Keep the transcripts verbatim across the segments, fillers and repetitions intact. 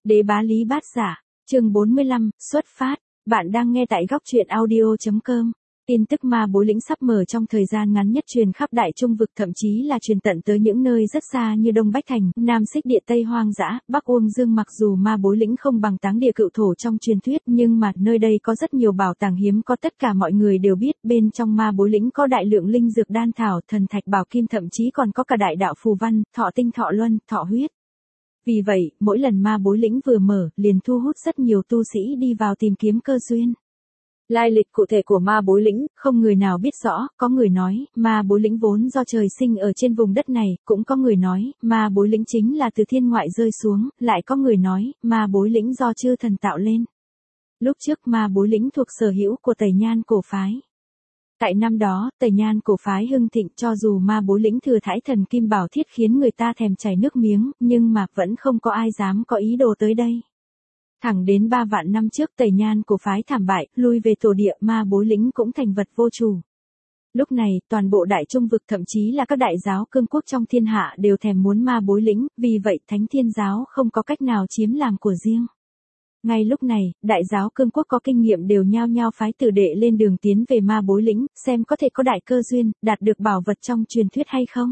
Đế bá Lý Bát Giả, chương bốn mươi lăm, xuất phát. Bạn đang nghe tại góc truyện audio.com. Tin tức ma bối lĩnh sắp mở trong thời gian ngắn nhất truyền khắp đại trung vực, thậm chí là truyền tận tới những nơi rất xa như Đông Bách Thành, Nam Xích Địa, Tây Hoang Dã, Bắc Uông Dương. Mặc dù ma bối lĩnh không bằng Táng Địa Cựu Thổ trong truyền thuyết, nhưng mà nơi đây có rất nhiều bảo tàng hiếm có, tất cả mọi người đều biết. Bên trong ma bối lĩnh có đại lượng linh dược, đan thảo, thần thạch, bảo kim, thậm chí còn có cả đại đạo phù văn, thọ tinh, thọ luân, thọ huyết. Vì vậy, mỗi lần ma bối lĩnh vừa mở, liền thu hút rất nhiều tu sĩ đi vào tìm kiếm cơ duyên. Lai lịch cụ thể của ma bối lĩnh, không người nào biết rõ. Có người nói, ma bối lĩnh vốn do trời sinh ở trên vùng đất này, cũng có người nói, ma bối lĩnh chính là từ thiên ngoại rơi xuống, lại có người nói, ma bối lĩnh do chư thần tạo lên. Lúc trước ma bối lĩnh thuộc sở hữu của Tẩy Nhan cổ phái. Tại năm đó, Tẩy Nhan cổ phái hưng thịnh, cho dù ma bối lĩnh thừa thãi thần kim bảo thiết khiến người ta thèm chảy nước miếng, nhưng mà vẫn không có ai dám có ý đồ tới đây. Thẳng đến ba vạn năm trước, Tẩy Nhan cổ phái thảm bại, lui về tổ địa, ma bối lĩnh cũng thành vật vô chủ. Lúc này, toàn bộ đại trung vực, thậm chí là các đại giáo cương quốc trong thiên hạ đều thèm muốn ma bối lĩnh, vì vậy Thánh Thiên giáo không có cách nào chiếm làm của riêng. Ngay lúc này, đại giáo cương quốc có kinh nghiệm đều nhao nhao phái tử đệ lên đường tiến về ma bối lĩnh, xem có thể có đại cơ duyên, đạt được bảo vật trong truyền thuyết hay không.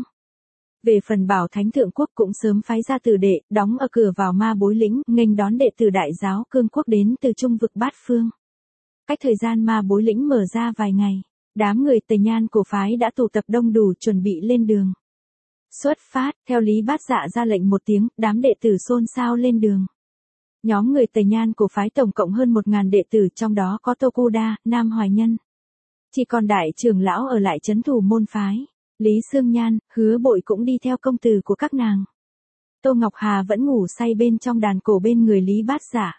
Về phần Bảo Thánh Thượng Quốc cũng sớm phái ra tử đệ, đóng ở cửa vào ma bối lĩnh, nghênh đón đệ tử đại giáo cương quốc đến từ trung vực bát phương. Cách thời gian ma bối lĩnh mở ra vài ngày, đám người Tẩy Nhan cổ phái đã tụ tập đông đủ, chuẩn bị lên đường. Xuất phát, theo Lý Bát Dạ ra lệnh một tiếng, đám đệ tử xôn xao lên đường. Nhóm người Tẩy Nhan cổ phái tổng cộng hơn một ngàn đệ tử, trong đó có Tô Cô Đa, Nam Hoài Nhân. Chỉ còn đại trưởng lão ở lại trấn thủ môn phái. Lý Sương Nhan, Hứa Bội cũng đi theo công tử của các nàng. Tô Ngọc Hà vẫn ngủ say bên trong đàn cổ bên người Lý Bát Giả.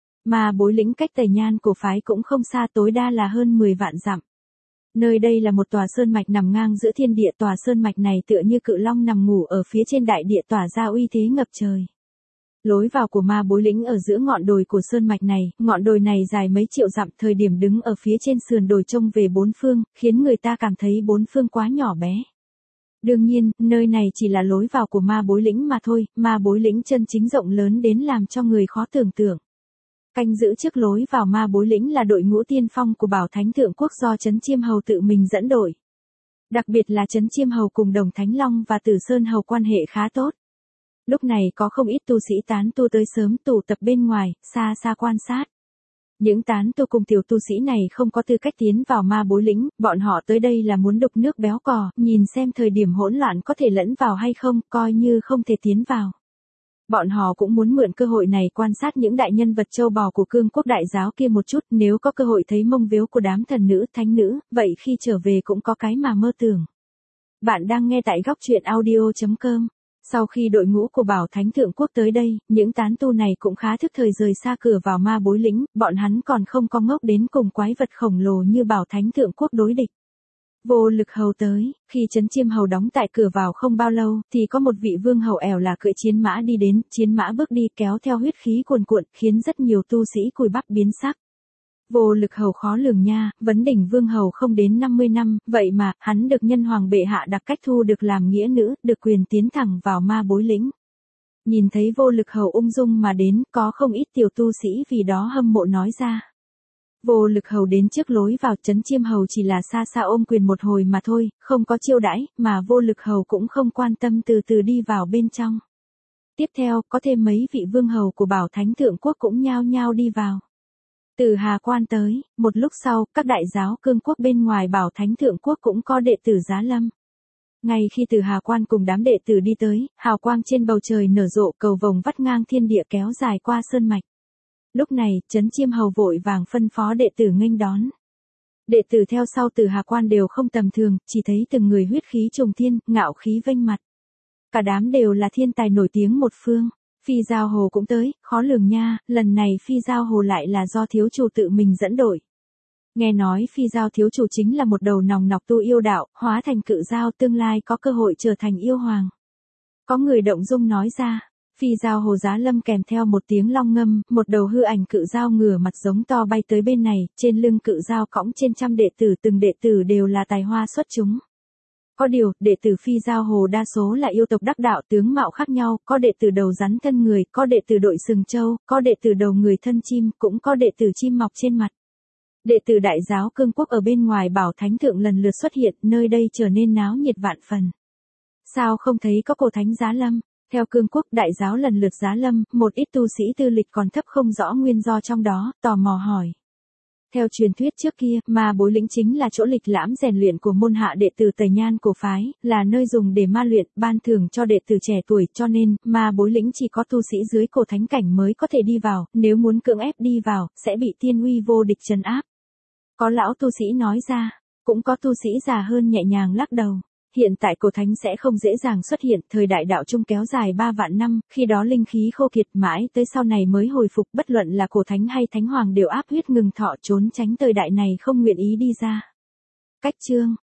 Mà bối lĩnh cách Tẩy Nhan cổ phái cũng không xa, tối đa là hơn mười vạn dặm. Nơi đây là một tòa sơn mạch nằm ngang giữa thiên địa, tòa sơn mạch này tựa như cự long nằm ngủ ở phía trên đại địa, tỏa ra uy thế ngập trời. Lối vào của ma bối lĩnh ở giữa ngọn đồi của sơn mạch này, ngọn đồi này dài mấy triệu dặm, thời điểm đứng ở phía trên sườn đồi trông về bốn phương, khiến người ta cảm thấy bốn phương quá nhỏ bé. Đương nhiên, nơi này chỉ là lối vào của ma bối lĩnh mà thôi, ma bối lĩnh chân chính rộng lớn đến làm cho người khó tưởng tượng. Canh giữ trước lối vào ma bối lĩnh là đội ngũ tiên phong của Bảo Thánh Thượng Quốc do Trấn Chiêm Hầu tự mình dẫn đội. Đặc biệt là Trấn Chiêm Hầu cùng Đồng Thánh Long và Tử Sơn Hầu quan hệ khá tốt. Lúc này có không ít tu sĩ tán tu tới sớm, tụ tập bên ngoài, xa xa quan sát. Những tán tu cùng tiểu tu sĩ này không có tư cách tiến vào ma bối lĩnh, bọn họ tới đây là muốn đục nước béo cò, nhìn xem thời điểm hỗn loạn có thể lẫn vào hay không, coi như không thể tiến vào. Bọn họ cũng muốn mượn cơ hội này quan sát những đại nhân vật châu bò của cương quốc đại giáo kia một chút, nếu có cơ hội thấy mông vếu của đám thần nữ, thánh nữ, vậy khi trở về cũng có cái mà mơ tưởng. Bạn đang nghe tại góc truyện audio.com. Sau khi đội ngũ của Bảo Thánh Thượng Quốc tới đây, những tán tu này cũng khá thức thời rời xa cửa vào ma bối lĩnh, bọn hắn còn không có ngốc đến cùng quái vật khổng lồ như Bảo Thánh Thượng Quốc đối địch. Vô Lực Hầu tới, khi Trấn Chiêm Hầu đóng tại cửa vào không bao lâu, thì có một vị vương hầu ẻo là cưỡi chiến mã đi đến, chiến mã bước đi kéo theo huyết khí cuồn cuộn, khiến rất nhiều tu sĩ cùi bắp biến sắc. Vô Lực Hầu khó lường nha, vấn đỉnh vương hầu không đến năm mươi năm, vậy mà, hắn được nhân hoàng bệ hạ đặc cách thu được làm nghĩa nữ, được quyền tiến thẳng vào ma bối lĩnh. Nhìn thấy Vô Lực Hầu ung dung mà đến, có không ít tiểu tu sĩ vì đó hâm mộ nói ra. Vô Lực Hầu đến trước lối vào, Trấn Chiêm Hầu chỉ là xa xa ôm quyền một hồi mà thôi, không có chiêu đãi, mà Vô Lực Hầu cũng không quan tâm, từ từ đi vào bên trong. Tiếp theo, có thêm mấy vị vương hầu của Bảo Thánh Thượng Quốc cũng nhao nhao đi vào. Từ Hà Quan tới, một lúc sau, các đại giáo cương quốc bên ngoài Bảo Thánh Thượng Quốc cũng có đệ tử giá lâm. Ngay khi Từ Hà Quan cùng đám đệ tử đi tới, hào quang trên bầu trời nở rộ, cầu vồng vắt ngang thiên địa kéo dài qua sơn mạch. Lúc này, Trấn Chiêm Hầu vội vàng phân phó đệ tử nghênh đón. Đệ tử theo sau Từ Hà Quan đều không tầm thường, chỉ thấy từng người huyết khí trùng thiên, ngạo khí vênh mặt. Cả đám đều là thiên tài nổi tiếng một phương. Phi Giao Hồ cũng tới, khó lường nha, lần này Phi Giao Hồ lại là do thiếu chủ tự mình dẫn đội. Nghe nói Phi Giao thiếu chủ chính là một đầu nòng nọc tu yêu đạo, hóa thành cự giao, tương lai có cơ hội trở thành yêu hoàng. Có người động dung nói ra, Phi Giao Hồ giá lâm kèm theo một tiếng long ngâm, một đầu hư ảnh cự giao ngửa mặt giống to bay tới bên này, trên lưng cự giao cõng trên trăm đệ tử, từng đệ tử đều là tài hoa xuất chúng. Có điều, đệ tử Phi Giao Hồ đa số là yêu tộc đắc đạo tướng mạo khác nhau, có đệ tử đầu rắn thân người, có đệ tử đội sừng trâu, có đệ tử đầu người thân chim, cũng có đệ tử chim mọc trên mặt. Đệ tử Đại giáo Cương Quốc ở bên ngoài Bảo Thánh Thượng lần lượt xuất hiện, nơi đây trở nên náo nhiệt vạn phần. Sao không thấy có cổ thánh giá lâm? Theo Cương Quốc Đại giáo lần lượt giá lâm, một ít tu sĩ tư lịch còn thấp không rõ nguyên do trong đó, tò mò hỏi. Theo truyền thuyết trước kia, ma bối lĩnh chính là chỗ lịch lãm rèn luyện của môn hạ đệ tử Tây Nhan cổ phái, là nơi dùng để ma luyện, ban thưởng cho đệ tử trẻ tuổi, cho nên, ma bối lĩnh chỉ có tu sĩ dưới cổ thánh cảnh mới có thể đi vào, nếu muốn cưỡng ép đi vào, sẽ bị tiên uy vô địch trấn áp. Có lão tu sĩ nói ra, cũng có tu sĩ già hơn nhẹ nhàng lắc đầu. Hiện tại cổ thánh sẽ không dễ dàng xuất hiện, thời đại đạo trung kéo dài ba vạn năm, khi đó linh khí khô kiệt mãi tới sau này mới hồi phục, bất luận là cổ thánh hay thánh hoàng đều áp huyết ngừng thọ trốn tránh thời đại này không nguyện ý đi ra. Cách chương